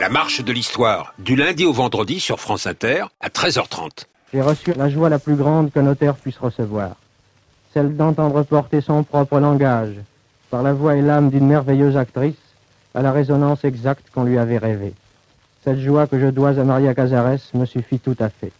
marche de l'histoire, du lundi au vendredi sur France Inter, à 13h30. J'ai reçu la joie la plus grande qu'un auteur puisse recevoir, celle d'entendre porter son propre langage, par la voix et l'âme d'une merveilleuse actrice, à la résonance exacte qu'on lui avait rêvée. Cette joie que je dois à Maria Cazares me suffit tout à fait.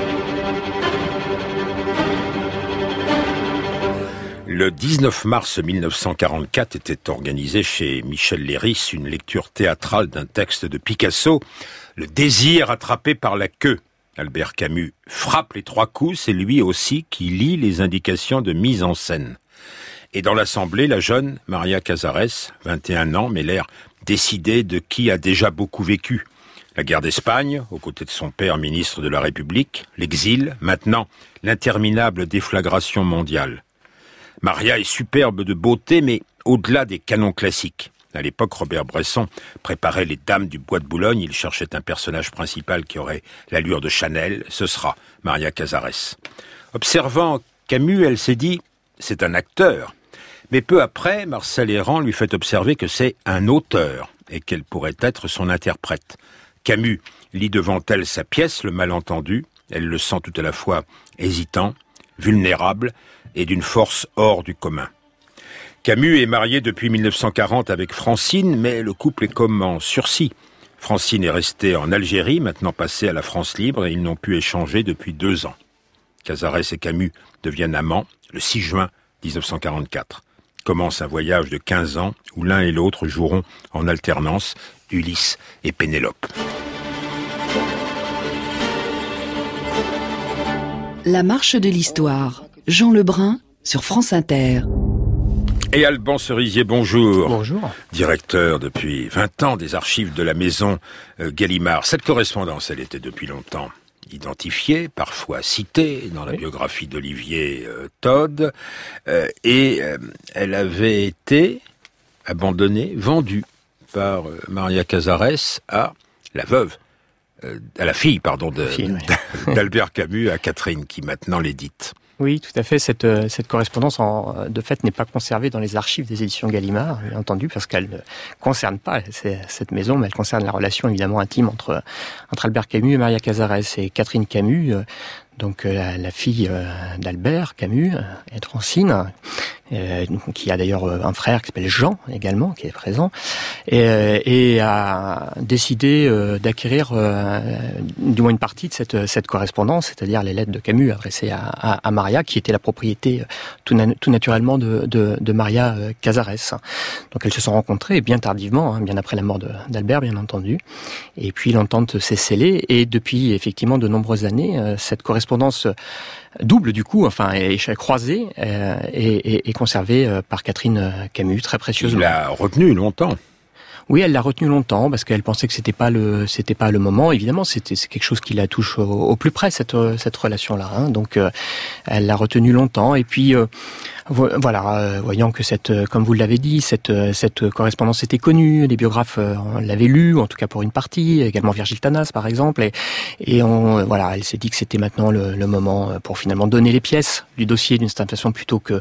Le 19 mars 1944 était organisée chez Michel Léris une lecture théâtrale d'un texte de Picasso, Le désir attrapé par la queue. Albert Camus frappe les 3 coups, c'est lui aussi qui lit les indications de mise en scène. Et dans l'assemblée, la jeune Maria Cazares, 21 ans, mais l'air décidé de qui a déjà beaucoup vécu. La guerre d'Espagne, aux côtés de son père ministre de la République, l'exil, maintenant l'interminable déflagration mondiale. Maria est superbe de beauté, mais au-delà des canons classiques. À l'époque, Robert Bresson préparait les Dames du Bois de Boulogne. Il cherchait un personnage principal qui aurait l'allure de Chanel. Ce sera Maria Cazares. Observant Camus, elle s'est dit « c'est un acteur ». Mais peu après, Marcel Hérand lui fait observer que c'est un auteur et qu'elle pourrait être son interprète. Camus lit devant elle sa pièce, Le Malentendu. Elle le sent tout à la fois hésitant, vulnérable et d'une force hors du commun. Camus est marié depuis 1940 avec Francine, mais le couple est comme en sursis. Francine est restée en Algérie, maintenant passée à la France libre, et ils n'ont pu échanger depuis 2 ans. Cazares et Camus deviennent amants le 6 juin 1944. Commence un voyage de 15 ans où l'un et l'autre joueront en alternance Ulysse et Pénélope. La marche de l'histoire. Jean Lebrun sur France Inter. Et Alban Cerisier, bonjour. Bonjour. Directeur depuis 20 ans des archives de la maison Gallimard. Cette correspondance, elle était depuis longtemps identifiée, parfois citée dans la biographie d'Olivier Todd, et elle avait été abandonnée, vendue par Maria Cazares à la veuve, à la fille, d'Albert Camus, à Catherine, qui maintenant l'édite. Oui, tout à fait. Cette correspondance, de fait, n'est pas conservée dans les archives des éditions Gallimard, bien entendu, parce qu'elle ne concerne pas cette maison, mais elle concerne la relation évidemment intime entre Albert Camus et Maria Cazares. Et Catherine Camus, donc la fille d'Albert Camus et de Francine, qui a d'ailleurs un frère qui s'appelle Jean également, qui est présent, et a décidé d'acquérir du moins une partie de cette correspondance, c'est-à-dire les lettres de Camus adressées à Maria, qui était la propriété tout naturellement de Maria Cazares. Donc elles se sont rencontrées bien tardivement, bien après la mort d'Albert, bien entendu. Et puis l'entente s'est scellée, et depuis effectivement de nombreuses années, cette correspondance double du coup, est croisée et conservée par Catherine Camus très précieusement. Il l'a retenue longtemps. Oui, elle l'a retenu longtemps parce qu'elle pensait que c'était pas le moment. Évidemment, c'est quelque chose qui la touche au plus près, cette relation-là. Donc, elle l'a retenu longtemps. Et puis, voyant que comme vous l'avez dit, cette correspondance était connue, les biographes l'avaient lue, en tout cas pour une partie, également Virgile Tanas par exemple, et elle s'est dit que c'était maintenant le moment pour finalement donner les pièces du dossier d'une certaine façon plutôt que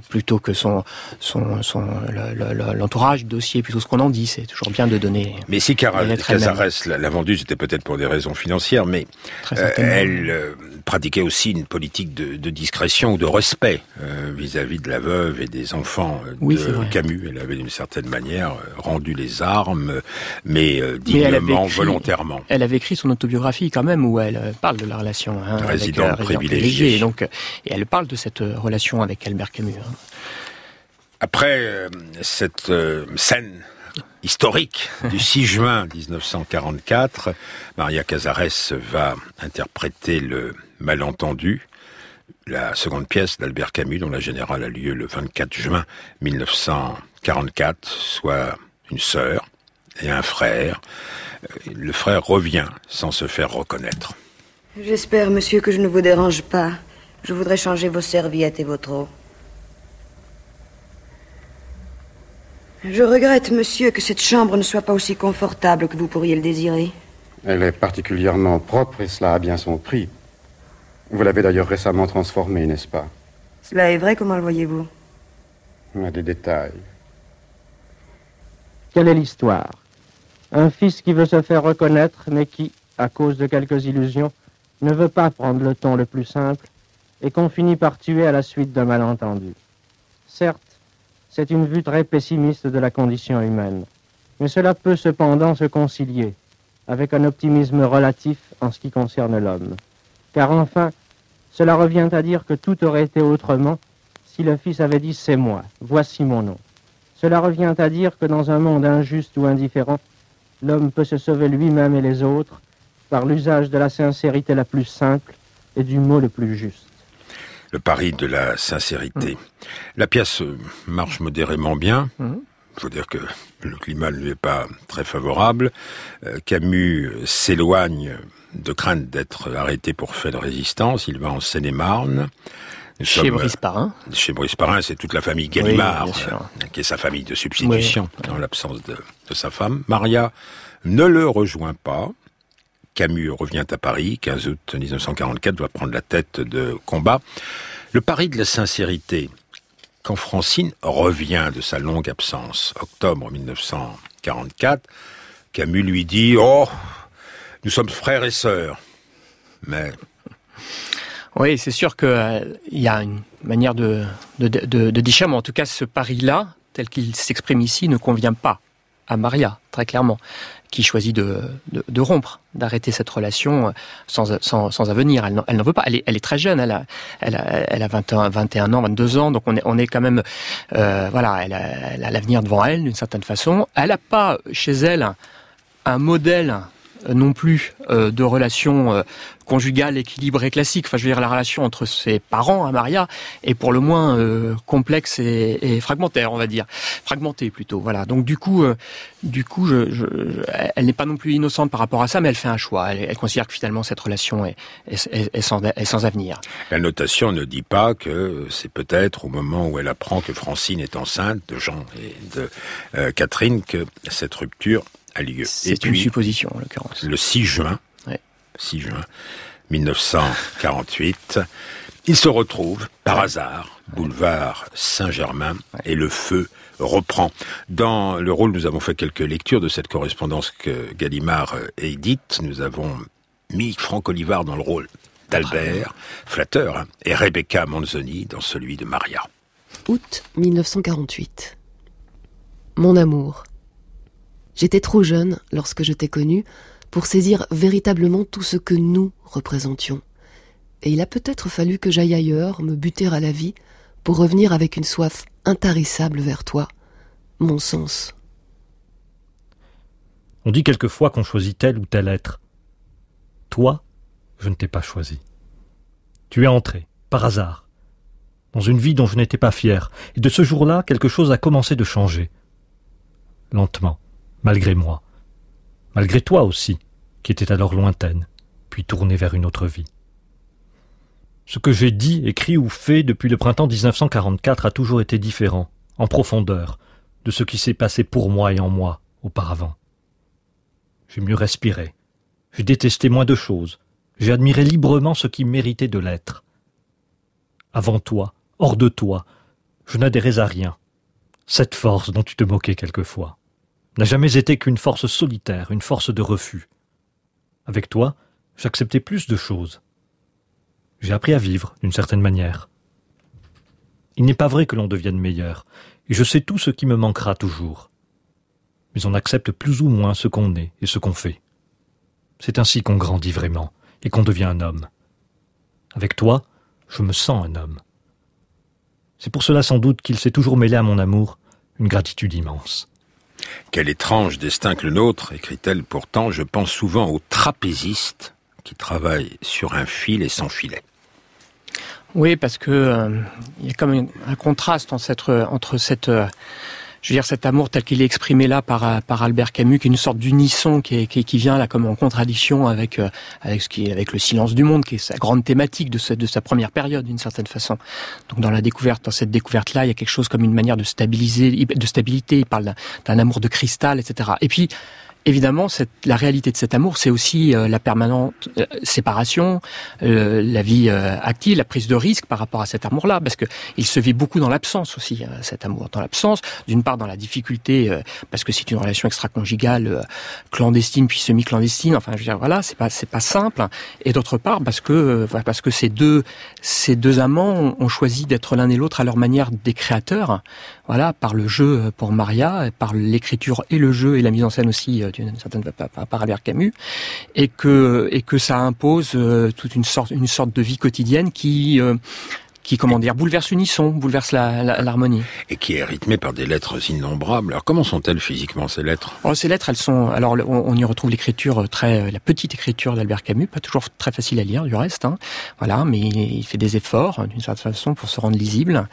l'entourage du dossier, plutôt ce qu'on en dit. C'est toujours bien de donner. Mais si Cazares l'a vendue, c'était peut-être pour des raisons financières, mais elle pratiquait aussi une politique de discrétion ou de respect vis-à-vis de la veuve et des enfants de Camus. Elle avait d'une certaine manière rendu les armes, mais dignement, volontairement. Elle avait écrit son autobiographie quand même, où elle parle de la relation résident privilégié. Et elle parle de cette relation avec Albert Camus. Après cette scène historique du 6 juin 1944, Maria Cazares va interpréter Le Malentendu, la seconde pièce d'Albert Camus, dont la générale a lieu le 24 juin 1944, soit une sœur et un frère. Le frère revient sans se faire reconnaître. J'espère, monsieur, que je ne vous dérange pas. Je voudrais changer vos serviettes et vos draps. Je regrette, monsieur, que cette chambre ne soit pas aussi confortable que vous pourriez le désirer. Elle est particulièrement propre et cela a bien son prix. Vous l'avez d'ailleurs récemment transformée, n'est-ce pas? Cela est vrai, comment le voyez-vous? À des détails. Quelle est l'histoire? Un fils qui veut se faire reconnaître, mais qui, à cause de quelques illusions, ne veut pas prendre le ton le plus simple et qu'on finit par tuer à la suite d'un malentendu. Certes, c'est une vue très pessimiste de la condition humaine, mais cela peut cependant se concilier avec un optimisme relatif en ce qui concerne l'homme. Car enfin, cela revient à dire que tout aurait été autrement si le Fils avait dit « c'est moi, voici mon nom ». Cela revient à dire que dans un monde injuste ou indifférent, l'homme peut se sauver lui-même et les autres par l'usage de la sincérité la plus simple et du mot le plus juste. Le pari de la sincérité. La pièce marche modérément bien. Il faut dire que le climat ne lui est pas très favorable. Camus s'éloigne de crainte d'être arrêté pour fait de résistance. Il va en Seine-et-Marne. Chez Brice Parrain. Chez Brice Parrain, c'est toute la famille Gallimard, qui est sa famille de substitution, en l'absence de sa femme. Maria ne le rejoint pas. Camus revient à Paris, 15 août 1944, doit prendre la tête de combat. Le pari de la sincérité, quand Francine revient de sa longue absence, octobre 1944, Camus lui dit « Oh, nous sommes frères et sœurs ». Mais... Oui, c'est sûr qu'il y a une manière de déchirer, mais en tout cas, ce pari-là, tel qu'il s'exprime ici, ne convient pas à Maria, très clairement, qui choisit de rompre, d'arrêter cette relation sans avenir. Elle n'en veut pas. Elle est très jeune. Elle a 21 ans, 22 ans. Donc on est quand même, voilà, elle a l'avenir devant elle d'une certaine façon. Elle n'a pas chez elle un modèle non plus de relation conjugale équilibrée classique. Enfin, je veux dire, la relation entre ses parents à Maria est pour le moins complexe et fragmentaire, on va dire, fragmentée plutôt. Voilà. Donc du coup, elle n'est pas non plus innocente par rapport à ça, mais elle fait un choix. Elle considère que finalement cette relation est sans avenir. La notation ne dit pas que c'est peut-être au moment où elle apprend que Francine est enceinte de Jean et de Catherine que cette rupture a lieu. C'est une supposition, en l'occurrence. Le 6 juin 1948, ils se retrouvent par hasard, boulevard Saint-Germain, et le feu reprend. Dans le rôle, nous avons fait quelques lectures de cette correspondance que Gallimard édite. Nous avons mis Franck Olivard dans le rôle d'Albert, flatteur, et Rebecca Manzoni dans celui de Maria. Août 1948. Mon amour. J'étais trop jeune, lorsque je t'ai connu, pour saisir véritablement tout ce que nous représentions. Et il a peut-être fallu que j'aille ailleurs, me buter à la vie, pour revenir avec une soif intarissable vers toi, mon sens. On dit quelquefois qu'on choisit tel ou tel être. Toi, je ne t'ai pas choisi. Tu es entré, par hasard, dans une vie dont je n'étais pas fier, et de ce jour-là, quelque chose a commencé de changer. Lentement. Malgré moi, malgré toi aussi, qui étais alors lointaine, puis tournée vers une autre vie. Ce que j'ai dit, écrit ou fait depuis le printemps 1944 a toujours été différent, en profondeur, de ce qui s'est passé pour moi et en moi auparavant. J'ai mieux respiré, j'ai détesté moins de choses, j'ai admiré librement ce qui méritait de l'être. Avant toi, hors de toi, je n'adhérais à rien. Cette force dont tu te moquais quelquefois n'a jamais été qu'une force solitaire, une force de refus. Avec toi, j'acceptais plus de choses. J'ai appris à vivre, d'une certaine manière. Il n'est pas vrai que l'on devienne meilleur, et je sais tout ce qui me manquera toujours. Mais on accepte plus ou moins ce qu'on est et ce qu'on fait. C'est ainsi qu'on grandit vraiment, et qu'on devient un homme. Avec toi, je me sens un homme. C'est pour cela sans doute qu'il s'est toujours mêlé à mon amour une gratitude immense. Quel étrange destin que le nôtre, écrit-elle pourtant, je pense souvent aux trapézistes qui travaillent sur un fil et sans filet. Oui, parce que il y a comme un contraste entre cette, je veux dire, cet amour tel qu'il est exprimé là par Albert Camus, qui est une sorte d'unisson qui vient là comme en contradiction avec le silence du monde, qui est sa grande thématique de sa première période d'une certaine façon. Donc dans cette découverte là, il y a quelque chose comme une manière de stabilité. Il parle d'un amour de cristal, etc. Et puis évidemment, la réalité de cet amour, c'est aussi la permanente séparation, la vie active, la prise de risque par rapport à cet amour-là, parce que il se vit beaucoup dans l'absence aussi, cet amour. Dans l'absence, d'une part dans la difficulté, parce que c'est une relation extra-conjugale clandestine puis semi-clandestine. Enfin, je veux dire, voilà, c'est pas simple. Et d'autre part, parce que ces deux amants ont choisi d'être l'un et l'autre à leur manière des créateurs. Voilà, par le jeu pour Maria, par l'écriture et le jeu et la mise en scène aussi d'une certaine par Albert Camus, et que ça impose toute une sorte de vie quotidienne qui bouleverse l'unisson, bouleverse l'harmonie. Et qui est rythmée par des lettres innombrables. Alors comment sont-elles physiquement, ces lettres? Ces lettres, elles sont... Alors, on y retrouve l'écriture la petite écriture d'Albert Camus, pas toujours très facile à lire, du reste, hein. Voilà, mais il fait des efforts, d'une certaine façon, pour se rendre lisible.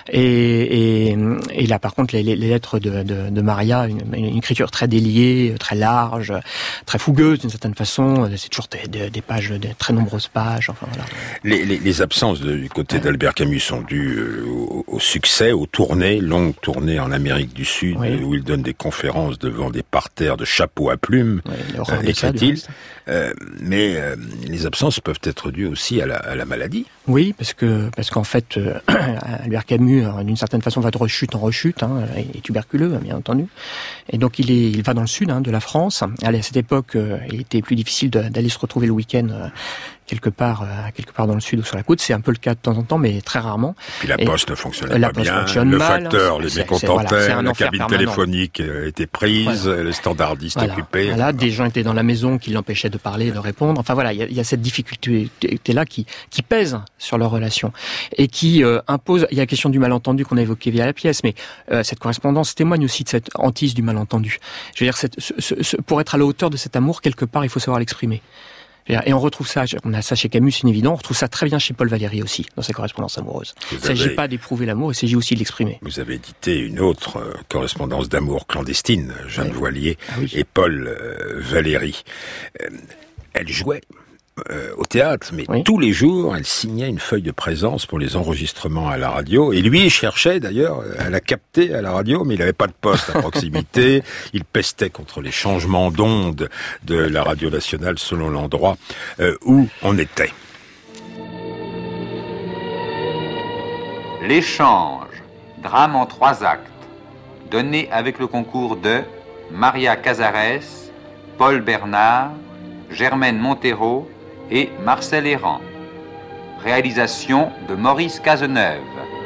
Et là, par contre, les lettres de Maria, une écriture très déliée, très large, très fougueuse, d'une certaine façon. C'est toujours des pages, de très nombreuses pages, enfin, voilà. Les absences du côté d'Albert Camus sont dues au succès, aux tournées, longues tournées en Amérique du Sud, où il donne des conférences devant des parterres de chapeaux à plumes, écrit-il. Mais les absences peuvent être dues aussi à la maladie. Oui, parce qu'en fait, Albert Camus, d'une certaine façon, va de rechute en rechute, hein, il est tuberculeux, bien entendu. Et donc il va dans le sud, de la France. Allez, à cette époque, il était plus difficile d'aller se retrouver le week-end quelque part dans le sud ou sur la côte. C'est un peu le cas de temps en temps, mais très rarement. Puis la poste ne fonctionnait pas bien, le facteur les mécontentait, la cabine téléphonique était prise, les standardistes occupés. Voilà, des gens étaient dans la maison qui l'empêchaient de parler, de répondre. Enfin voilà, il y a cette difficulté-là qui pèse sur leur relation et qui impose. Il y a la question du malentendu qu'on a évoqué via la pièce, mais cette correspondance témoigne aussi de cette hantise du malentendu. Je veux dire, pour être à la hauteur de cet amour, quelque part, il faut savoir l'exprimer. Et on retrouve ça, on a ça chez Camus, c'est évident, on retrouve ça très bien chez Paul Valéry aussi, dans ses correspondances amoureuses. Il ne s'agit pas d'éprouver l'amour, il s'agit aussi de l'exprimer. Vous avez édité une autre correspondance d'amour clandestine, Jeanne Voilier et Paul Valéry. Elle jouait au théâtre, mais tous les jours, elle signait une feuille de présence pour les enregistrements à la radio, et lui cherchait d'ailleurs à la capter à la radio, mais il n'avait pas de poste à proximité. Il pestait contre les changements d'onde de la radio nationale selon l'endroit où on était. L'échange, drame en 3 actes, donné avec le concours de Maria Cazares, Paul Bernard, Germaine Montero et Marcel Errand. Réalisation de Maurice Cazeneuve.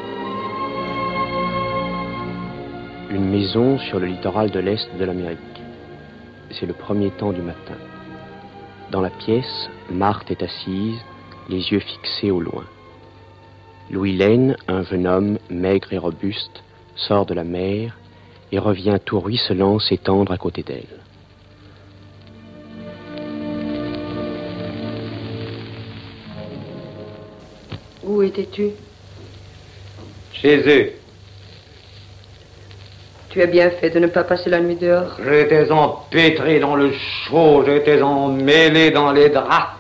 Une maison sur le littoral de l'Est de l'Amérique. C'est le premier temps du matin. Dans la pièce, Marthe est assise, les yeux fixés au loin. Louis Laine, un jeune homme maigre et robuste, sort de la mer et revient tout ruisselant s'étendre à côté d'elle. Où étais-tu? Chez eux. Tu as bien fait de ne pas passer la nuit dehors. J'étais empêtré dans le chaud, j'étais emmêlé dans les draps.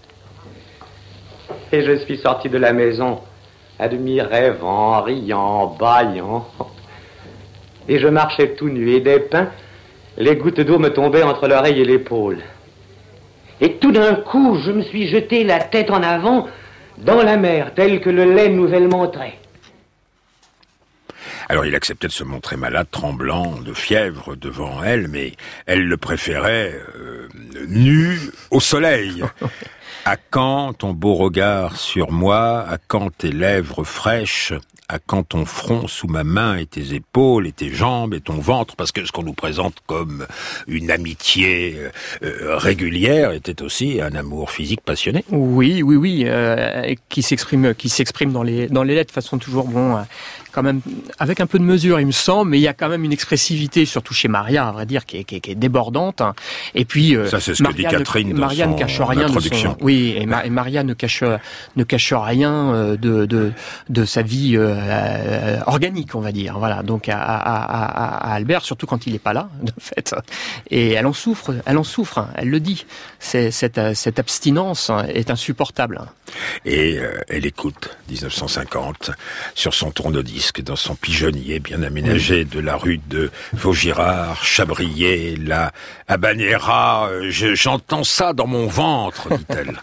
Et je suis sorti de la maison, à demi rêvant, riant, bâillant. Et je marchais tout nu et des pins, les gouttes d'eau me tombaient entre l'oreille et l'épaule. Et tout d'un coup, je me suis jeté la tête en avant dans la mer, tel que le lait nous le montrait. Alors il acceptait de se montrer malade, tremblant, de fièvre devant elle, mais elle le préférait nu au soleil. À quand ton beau regard sur moi, à quand tes lèvres fraîches, à quand ton front sous ma main et tes épaules et tes jambes et ton ventre, parce que ce qu'on nous présente comme une amitié régulière était aussi un amour physique passionné. Oui, qui s'exprime dans les lettres de façon toujours quand même avec un peu de mesure, il me semble, mais il y a quand même une expressivité, surtout chez Maria, à vrai dire, qui est débordante. Et puis ça, c'est ce que dit Catherine dans Maria ne cache rien introduction. Et Maria ne cache rien de sa vie organique, on va dire. Voilà. Donc à Albert, surtout quand il n'est pas là, de fait. Et elle en souffre. Elle le dit. Cette abstinence est insupportable. Et elle écoute 1950 sur son tourne-disque. disques dans son pigeonnier bien aménagé de la rue de Vaugirard, Chabrier, la Habanera. J'entends ça dans mon ventre, dit-elle.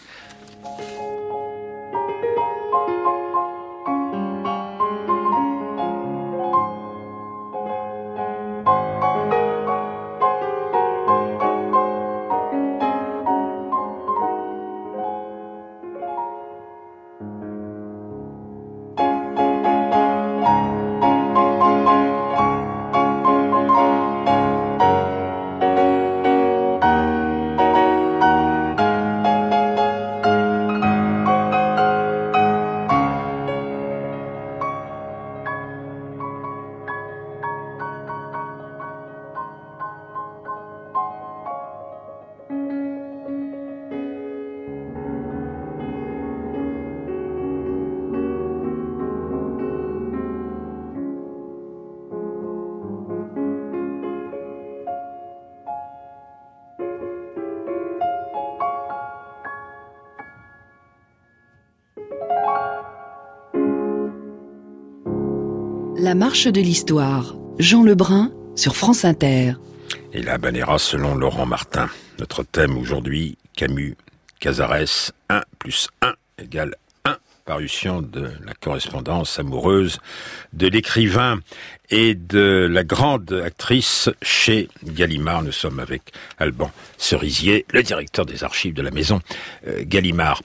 La marche de l'histoire, Jean Lebrun sur France Inter. Et la Habanera selon Laurent Martin. Notre thème aujourd'hui, Camus, Cazares, 1 + 1 = 1. Parution de la correspondance amoureuse de l'écrivain et de la grande actrice chez Gallimard. Nous sommes avec Alban Cerisier, le directeur des archives de la maison Gallimard.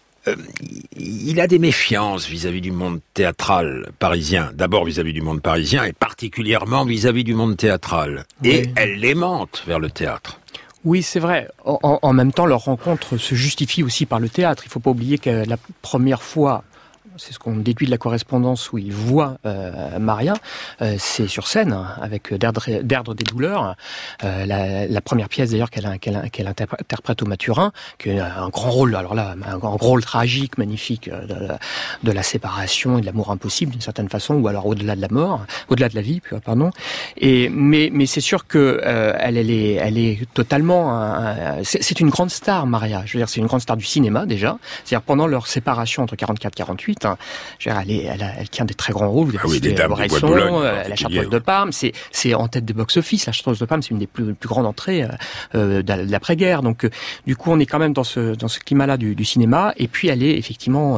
Il a des méfiances vis-à-vis du monde théâtral parisien. D'abord vis-à-vis du monde parisien et particulièrement vis-à-vis du monde théâtral. Oui. Et elle l'aimante vers le théâtre. Oui, c'est vrai. En même temps, leur rencontre se justifie aussi par le théâtre. Il ne faut pas oublier que la première fois, c'est ce qu'on déduit de la correspondance où il voit Maria, c'est sur scène, avec D'Erdre des douleurs. La première pièce d'ailleurs qu'elle interprète au Mathurin, qui est un grand rôle, alors là, un grand rôle tragique, magnifique, de la séparation et de l'amour impossible d'une certaine façon, ou alors au-delà de la mort, au-delà de la vie, pardon. Mais c'est sûr que elle est totalement, c'est une grande star, Maria. Je veux dire, c'est une grande star du cinéma déjà. C'est-à-dire pendant leur séparation entre 44 et 48. Elle tient des très grands rôles. Vous avez cité Bresson, la Chartreuse de Parme. C'est en tête des box-office. La Chartreuse de Parme, c'est une des plus grandes entrées de l'après-guerre. Donc, du coup, on est quand même dans ce climat-là du cinéma. Et puis, elle est effectivement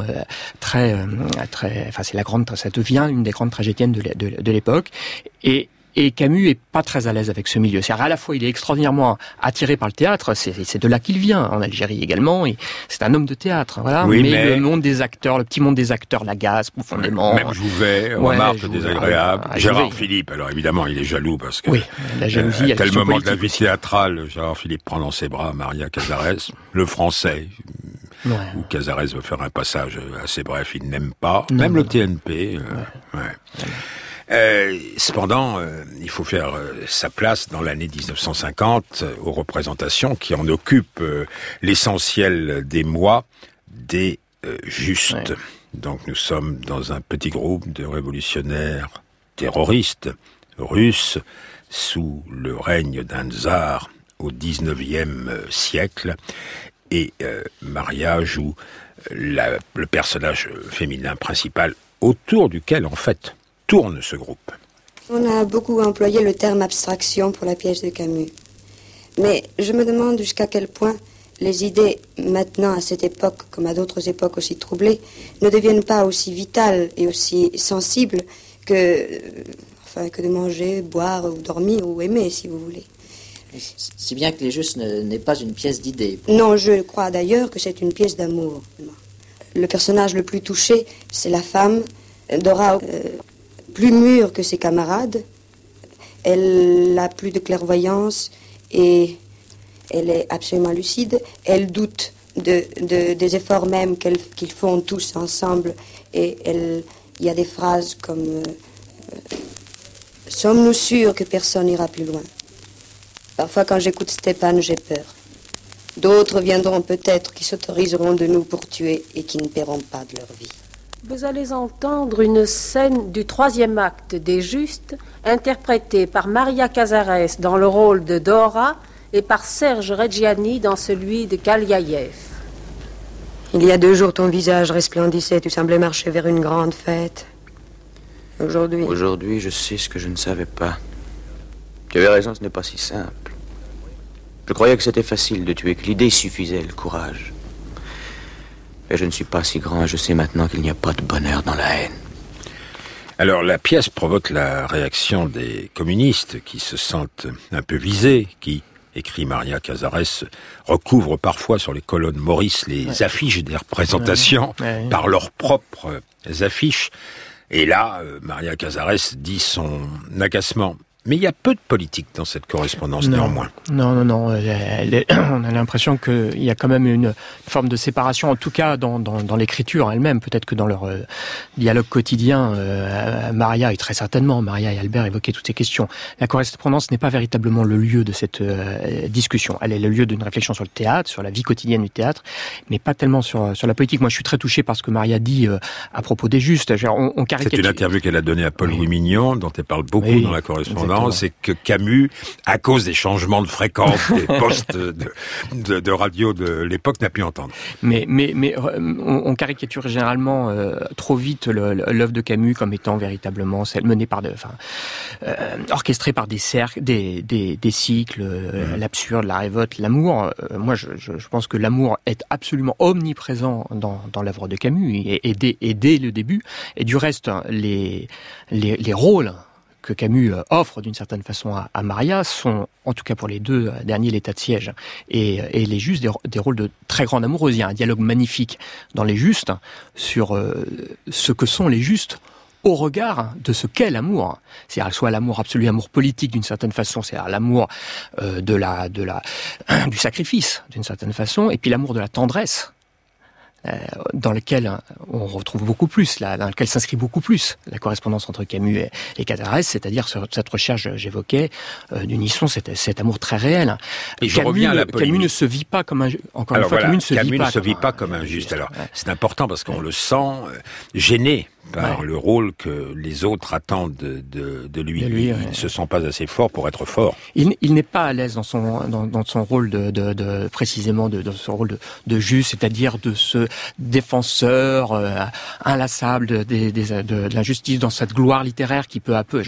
enfin, ça devient une des grandes tragédiennes de l'époque. Et Camus est pas très à l'aise avec ce milieu. C'est-à-dire, à la fois, il est extraordinairement attiré par le théâtre. C'est de là qu'il vient, en Algérie également. Et c'est un homme de théâtre, voilà. Oui, mais le monde des acteurs, le petit monde des acteurs l'agace profondément. Même Jouvet, remarque désagréable. Gérard Philippe, alors évidemment, il est jaloux parce que la jalousie, à tel moment de la vie théâtrale, Gérard Philippe prend dans ses bras Maria Cazares, le français. Où Cazares veut faire un passage assez bref, il n'aime pas. Même le TNP. Cependant, il faut faire sa place dans l'année 1950 aux représentations qui en occupent l'essentiel des mois des Justes. Ouais. Donc nous sommes dans un petit groupe de révolutionnaires terroristes russes sous le règne d'un tsar au XIXe siècle. Et Maria joue le personnage féminin principal autour duquel, en fait, tourne ce groupe. On a beaucoup employé le terme abstraction pour la pièce de Camus. Mais je me demande jusqu'à quel point les idées, maintenant à cette époque, comme à d'autres époques aussi troublées, ne deviennent pas aussi vitales et aussi sensibles que de manger, boire ou dormir ou aimer, si vous voulez. Si bien que Les Justes n'est pas une pièce d'idées. Non, je crois d'ailleurs que c'est une pièce d'amour. Le personnage le plus touché, c'est la femme, Dora, plus mûre que ses camarades. Elle a plus de clairvoyance et elle est absolument lucide. Elle doute des efforts même qu'ils font tous ensemble. Et il y a des phrases comme « Sommes-nous sûrs que personne n'ira plus loin ?» Parfois, quand j'écoute Stéphane, j'ai peur. D'autres viendront peut-être qui s'autoriseront de nous pour tuer et qui ne paieront pas de leur vie. Vous allez entendre une scène du 3e acte des Justes, interprétée par Maria Cazares dans le rôle de Dora et par Serge Reggiani dans celui de Kaliaïev. Il y a 2 jours, ton visage resplendissait, tu semblais marcher vers une grande fête. Aujourd'hui. Aujourd'hui, je sais ce que je ne savais pas. Tu avais raison, ce n'est pas si simple. Je croyais que c'était facile de tuer, que l'idée suffisait, le courage. Mais je ne suis pas si grand et je sais maintenant qu'il n'y a pas de bonheur dans la haine. Alors, la pièce provoque la réaction des communistes qui se sentent un peu visés, qui, écrit Maria Casares, recouvrent parfois sur les colonnes Maurice les affiches des représentations par leurs propres affiches. Et là, Maria Casares dit son agacement. Mais il y a peu de politique dans cette correspondance, néanmoins. Non. On a l'impression qu'il y a quand même une forme de séparation, en tout cas dans l'écriture elle-même. Peut-être que dans leur dialogue quotidien, Maria, et très certainement, Maria et Albert évoquaient toutes ces questions. La correspondance n'est pas véritablement le lieu de cette discussion. Elle est le lieu d'une réflexion sur le théâtre, sur la vie quotidienne du théâtre, mais pas tellement sur la politique. Moi, je suis très touché par ce que Maria dit à propos des Justes. On caricature. C'est une interview qu'elle a donnée à Paul-Louis Mignon, dont elle parle beaucoup dans la correspondance. C'est que Camus, à cause des changements de fréquence des postes de radio de l'époque, n'a pu entendre. Mais on caricature généralement trop vite l'œuvre de Camus comme étant véritablement celle menée orchestrée par des cercles, des cycles, l'absurde, la révolte, l'amour. Moi, je pense que l'amour est absolument omniprésent dans l'œuvre de Camus et dès le début. Et du reste, les rôles que Camus offre d'une certaine façon à Maria sont, en tout cas pour les deux derniers, l'état de siège et les Justes, des rôles de très grande amoureuse. Il y a un dialogue magnifique dans les Justes sur ce que sont les Justes au regard de ce qu'est l'amour. C'est-à-dire soit l'amour absolu, l'amour politique d'une certaine façon, c'est-à-dire l'amour du sacrifice d'une certaine façon, et puis l'amour de la tendresse, dans lequel on retrouve beaucoup plus, dans lequel s'inscrit beaucoup plus la correspondance entre Camus et Casares, c'est-à-dire cette recherche, j'évoquais, d'unisson, cet amour très réel. Et je reviens à la polémique. Camus ne se vit pas comme un Juste. Encore une fois, Camus ne se vit pas comme un Juste. Alors, c'est important parce qu'on le sent gêné par le rôle que les autres attendent de lui. Il ne se sent pas assez fort pour être fort. Il n'est pas à l'aise dans son rôle précisément dans son rôle de Juste, c'est-à-dire de ce défenseur inlassable de la justice, dans cette gloire littéraire qui peu à peu...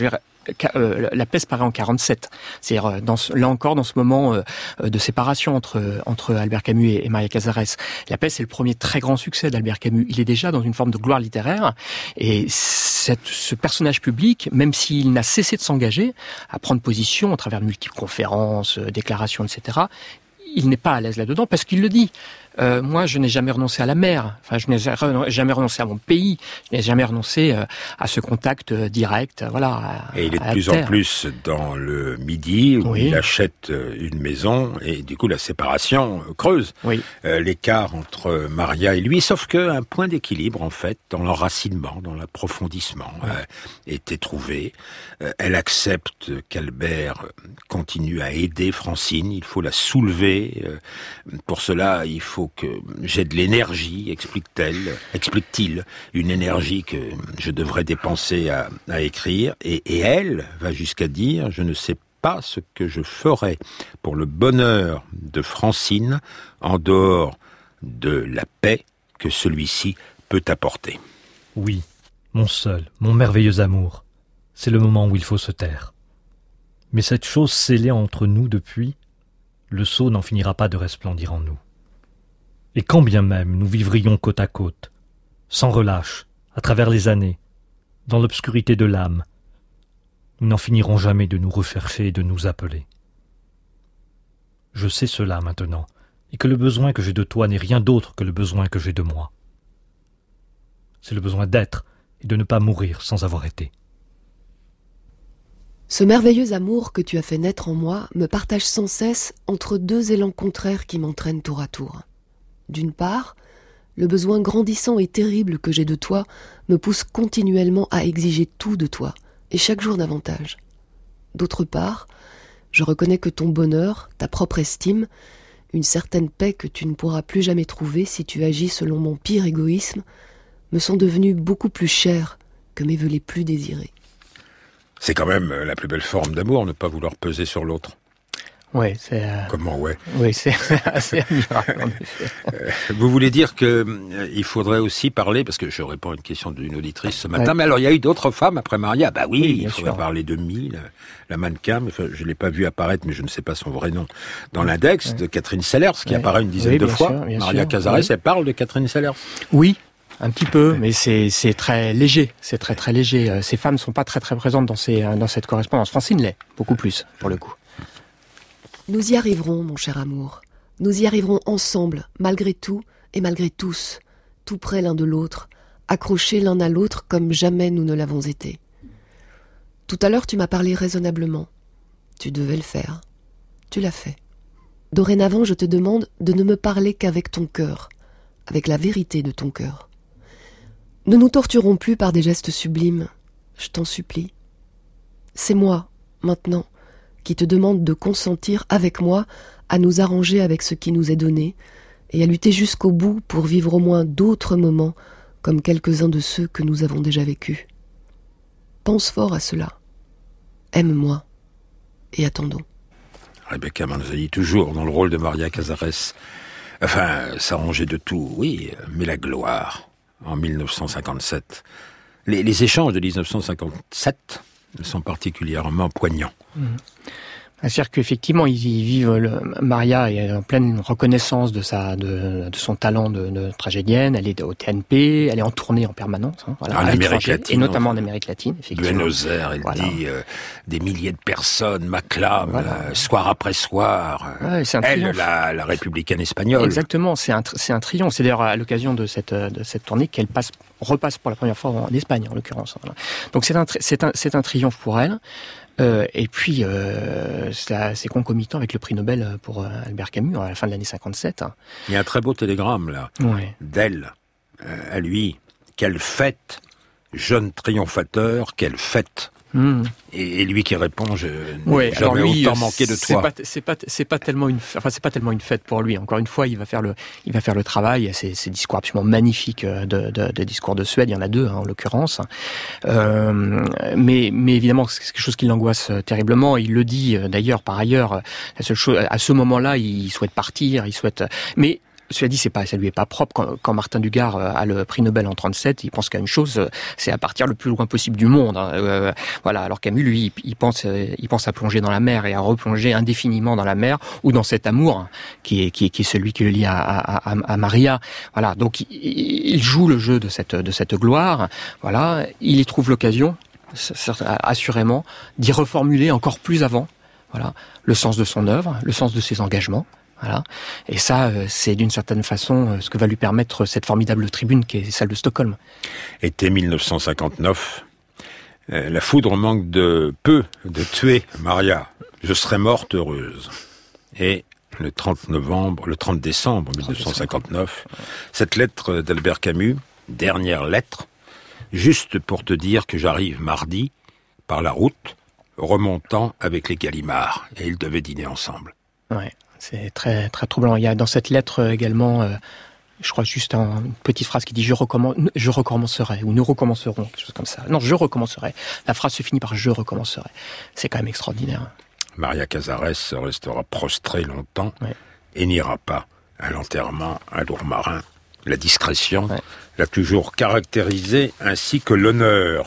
La peste paraît en 47. C'est-à-dire, là encore, dans ce moment de séparation entre Albert Camus et Maria Casares. La peste, c'est le premier très grand succès d'Albert Camus. Il est déjà dans une forme de gloire littéraire. Et ce personnage public, même s'il n'a cessé de s'engager à prendre position à travers de multiples conférences, déclarations, etc., il n'est pas à l'aise là-dedans parce qu'il le dit. Moi, je n'ai jamais renoncé à la mer. Enfin, je n'ai jamais renoncé à mon pays. Je n'ai jamais renoncé à ce contact direct. Voilà. Et il est de plus en plus dans le Midi où il achète une maison et du coup la séparation creuse l'écart entre Maria et lui. Sauf que un point d'équilibre en fait dans l'enracinement, dans l'approfondissement était trouvé. Elle accepte qu'Albert continue à aider Francine. Il faut la soulever. Pour cela, il faut que j'ai de l'énergie, explique-t-il, une énergie que je devrais dépenser à écrire. Et elle va jusqu'à dire, je ne sais pas ce que je ferais pour le bonheur de Francine en dehors de la paix que celui-ci peut apporter. Oui, mon seul, mon merveilleux amour, c'est le moment où il faut se taire. Mais cette chose scellée entre nous depuis, le sceau n'en finira pas de resplendir en nous. Et quand bien même nous vivrions côte à côte, sans relâche, à travers les années, dans l'obscurité de l'âme, nous n'en finirons jamais de nous rechercher et de nous appeler. Je sais cela maintenant, et que le besoin que j'ai de toi n'est rien d'autre que le besoin que j'ai de moi. C'est le besoin d'être et de ne pas mourir sans avoir été. Ce merveilleux amour que tu as fait naître en moi me partage sans cesse entre deux élans contraires qui m'entraînent tour à tour. D'une part, le besoin grandissant et terrible que j'ai de toi me pousse continuellement à exiger tout de toi, et chaque jour davantage. D'autre part, je reconnais que ton bonheur, ta propre estime, une certaine paix que tu ne pourras plus jamais trouver si tu agis selon mon pire égoïsme, me sont devenus beaucoup plus chers que mes vœux les plus désirés. C'est quand même la plus belle forme d'amour, ne pas vouloir peser sur l'autre. Ouais, c'est... Comment, ouais? Oui, c'est assez admirable, en effet. Vous voulez dire que il faudrait aussi parler, parce que je réponds à une question d'une auditrice ce matin, mais alors il y a eu d'autres femmes après Maria? Bah oui, il faudrait parler de Mie, la mannequin, enfin, je l'ai pas vue apparaître, mais je ne sais pas son vrai nom, dans l'index de Catherine Sellers, qui apparaît une dizaine de fois. Maria Cazares, elle parle de Catherine Sellers? Oui. Un petit peu, mais c'est très léger, c'est très léger. Ces femmes sont pas très présentes dans cette correspondance. Francine l'est, beaucoup plus, pour le coup. Nous y arriverons, mon cher amour. Nous y arriverons ensemble, malgré tout et malgré tous, tout près l'un de l'autre, accrochés l'un à l'autre comme jamais nous ne l'avons été. Tout à l'heure, tu m'as parlé raisonnablement. Tu devais le faire. Tu l'as fait. Dorénavant, je te demande de ne me parler qu'avec ton cœur, avec la vérité de ton cœur. Ne nous torturons plus par des gestes sublimes, je t'en supplie. C'est moi, maintenant, qui te demande de consentir avec moi à nous arranger avec ce qui nous est donné et à lutter jusqu'au bout pour vivre au moins d'autres moments comme quelques-uns de ceux que nous avons déjà vécus. Pense fort à cela. Aime-moi et attendons. Rebecca Manzoni, toujours dans le rôle de Maria Cazares. Enfin, s'arranger de tout, oui, mais la gloire, en 1957. Les échanges de 1957 sont particulièrement poignants. C'est-à-dire qu'effectivement, ils vivent, Maria est en pleine reconnaissance de son talent de tragédienne. Elle est au TNP, elle est en tournée en permanence, en Amérique latine, et notamment en Amérique latine, effectivement. Buenos Aires, elle dit des milliers de personnes m'acclament soir après soir. Ouais, c'est un triomphe. La républicaine espagnole. Exactement, c'est un triomphe. C'est d'ailleurs à l'occasion de cette tournée qu'elle repasse pour la première fois en Espagne, en l'occurrence. Voilà. Donc c'est un triomphe pour elle. Et puis, c'est concomitant avec le prix Nobel pour Albert Camus à la fin de l'année 57. Il y a un très beau télégramme, là, d'elle, à lui. Quelle fête, jeune triomphateur, quelle fête. Et lui qui répond, je n'ai jamais autant manqué de toi. C'est pas tellement une fête pour lui. Encore une fois, il va faire le travail. Ces discours absolument magnifiques de discours de Suède. Il y en a deux, en l'occurrence. Mais évidemment, c'est quelque chose qui l'angoisse terriblement. Il le dit d'ailleurs, par ailleurs. La seule chose, à ce moment-là, il souhaite partir. Mais cela dit, ça lui est pas propre. Quand Martin Dugard a le prix Nobel en 37, il pense qu'à une chose, c'est à partir le plus loin possible du monde. Voilà. Alors Camus, lui, il pense à plonger dans la mer et à replonger indéfiniment dans la mer ou dans cet amour qui est celui qui le lie à Maria. Voilà. Donc il joue le jeu de cette gloire. Voilà. Il y trouve l'occasion, assurément, d'y reformuler encore plus avant. Voilà. Le sens de son œuvre, le sens de ses engagements. Voilà. Et ça, c'est d'une certaine façon ce que va lui permettre cette formidable tribune qui est celle de Stockholm. Été 1959, la foudre manque de peu de tuer Maria. Je serais morte heureuse. Et le 30 décembre 1959, cette lettre d'Albert Camus, dernière lettre, juste pour te dire que j'arrive mardi par la route, remontant avec les Gallimard. Et ils devaient dîner ensemble. Ouais. C'est très très troublant. Il y a dans cette lettre également, je crois juste une petite phrase qui dit je recommencerai ou nous recommencerons, quelque chose comme ça. Non, je recommencerai. La phrase se finit par je recommencerai. C'est quand même extraordinaire. Maria Cazares restera prostrée longtemps et n'ira pas à l'enterrement à Lourmarin. La discrétion l'a toujours caractérisée ainsi que l'honneur.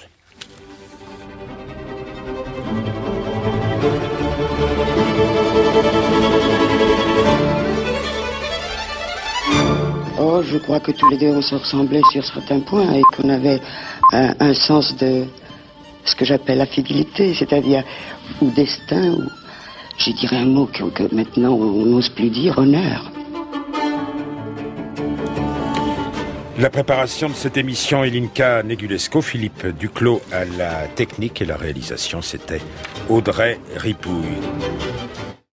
Oh, je crois que tous les deux on se ressemblait sur certains points et qu'on avait un sens de ce que j'appelle la fidélité, c'est-à-dire ou destin, ou je dirais un mot que maintenant on n'ose plus dire, honneur. La préparation de cette émission, Elinka Negulesco, Philippe Duclos à la technique et la réalisation, c'était Audrey Ripouille.